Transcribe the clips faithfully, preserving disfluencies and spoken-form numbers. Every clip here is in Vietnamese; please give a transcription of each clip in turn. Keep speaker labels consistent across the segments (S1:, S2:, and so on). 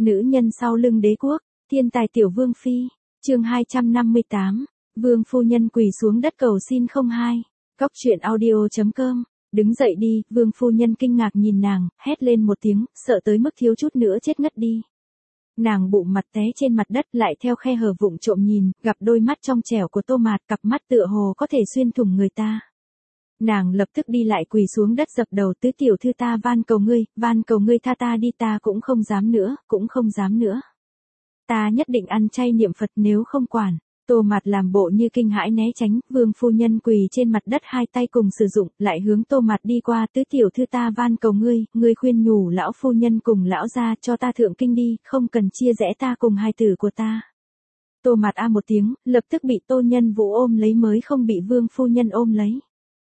S1: Nữ nhân sau lưng đế quốc, thiên tài tiểu vương phi, chương hai trăm năm mươi tám, vương phu nhân quỳ xuống đất cầu xin không hai. Cóc truyện audio chấm com, đứng dậy đi, vương phu nhân kinh ngạc nhìn nàng, hét lên một tiếng, sợ tới mức thiếu chút nữa chết ngất đi. Nàng bụng mặt té trên mặt đất lại theo khe hở vụng trộm nhìn, gặp đôi mắt trong trẻo của Tô Mạt, cặp mắt tựa hồ có thể xuyên thủng người ta. Nàng lập tức đi lại quỳ xuống đất dập đầu, tứ tiểu thư ta van cầu ngươi, van cầu ngươi tha ta đi, ta cũng không dám nữa, cũng không dám nữa. Ta nhất định ăn chay niệm Phật nếu không quản. Tô Mạt làm bộ như kinh hãi né tránh, vương phu nhân quỳ trên mặt đất hai tay cùng sử dụng, lại hướng Tô Mạt đi qua, tứ tiểu thư ta van cầu ngươi, ngươi khuyên nhủ lão phu nhân cùng lão gia cho ta thượng kinh đi, không cần chia rẽ ta cùng hài tử của ta. Tô Mạt a một tiếng, lập tức bị Tô Nhân Vũ ôm lấy mới không bị vương phu nhân ôm lấy.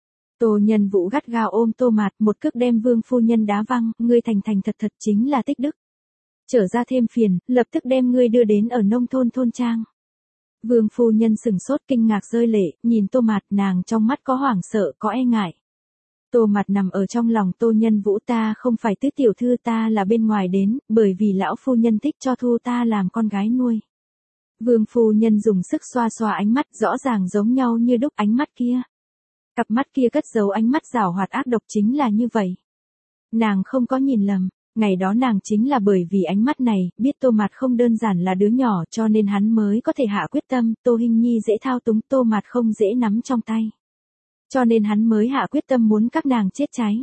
S1: Tô Nhân Vũ gắt gao ôm Tô Mạt, một cước đem vương phu nhân đá văng, ngươi thành thành thật thật chính là tích đức. Trở ra thêm phiền, lập tức đem ngươi đưa đến ở nông thôn thôn trang. Vương phu nhân sừng sốt kinh ngạc rơi lệ, nhìn Tô Mạt, nàng trong mắt có hoảng sợ, có e ngại. Tô Mạt nằm ở trong lòng Tô Nhân Vũ, ta không phải tứ tiểu thư, ta là bên ngoài đến, bởi vì lão phu nhân thích cho thu ta làm con gái nuôi. Vương phu nhân dùng sức xoa xoa ánh mắt, rõ ràng giống nhau như đúc, ánh mắt kia. Cặp mắt kia cất giấu ánh mắt giảo hoạt ác độc chính là như vậy. Nàng không có nhìn lầm. Ngày đó nàng chính là bởi vì ánh mắt này, biết Tô Mạt không đơn giản là đứa nhỏ cho nên hắn mới có thể hạ quyết tâm, Tô Hinh Nhi dễ thao túng, Tô Mạt không dễ nắm trong tay. Cho nên hắn mới hạ quyết tâm muốn các nàng chết cháy.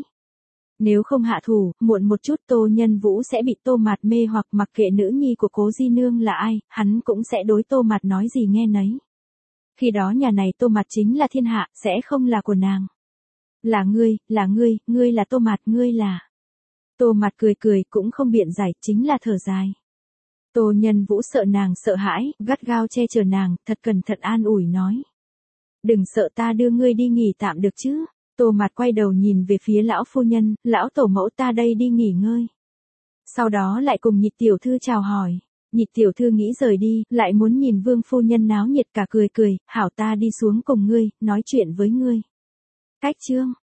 S1: Nếu không hạ thủ, muộn một chút Tô Nhân Vũ sẽ bị Tô Mạt mê hoặc, mặc kệ nữ nhi của Cố Di Nương là ai, hắn cũng sẽ đối Tô Mạt nói gì nghe nấy. Khi đó nhà này Tô Mạt chính là thiên hạ, sẽ không là của nàng. Là ngươi, là ngươi, ngươi là Tô Mạt, ngươi là... Tô Mạt cười cười, cũng không biện giải, chính là thở dài. Tô Nhân Vũ sợ nàng sợ hãi, gắt gao che chở nàng, thật cẩn thận an ủi nói. Đừng sợ, ta đưa ngươi đi nghỉ tạm được chứ. Tô Mạt quay đầu nhìn về phía lão phu nhân, lão tổ mẫu ta đây đi nghỉ ngơi. Sau đó lại cùng Nhị tiểu thư chào hỏi. Nhị tiểu thư nghĩ rời đi, lại muốn nhìn vương phu nhân náo nhiệt cả cười cười, hảo ta đi xuống cùng ngươi, nói chuyện với ngươi. Cách chương.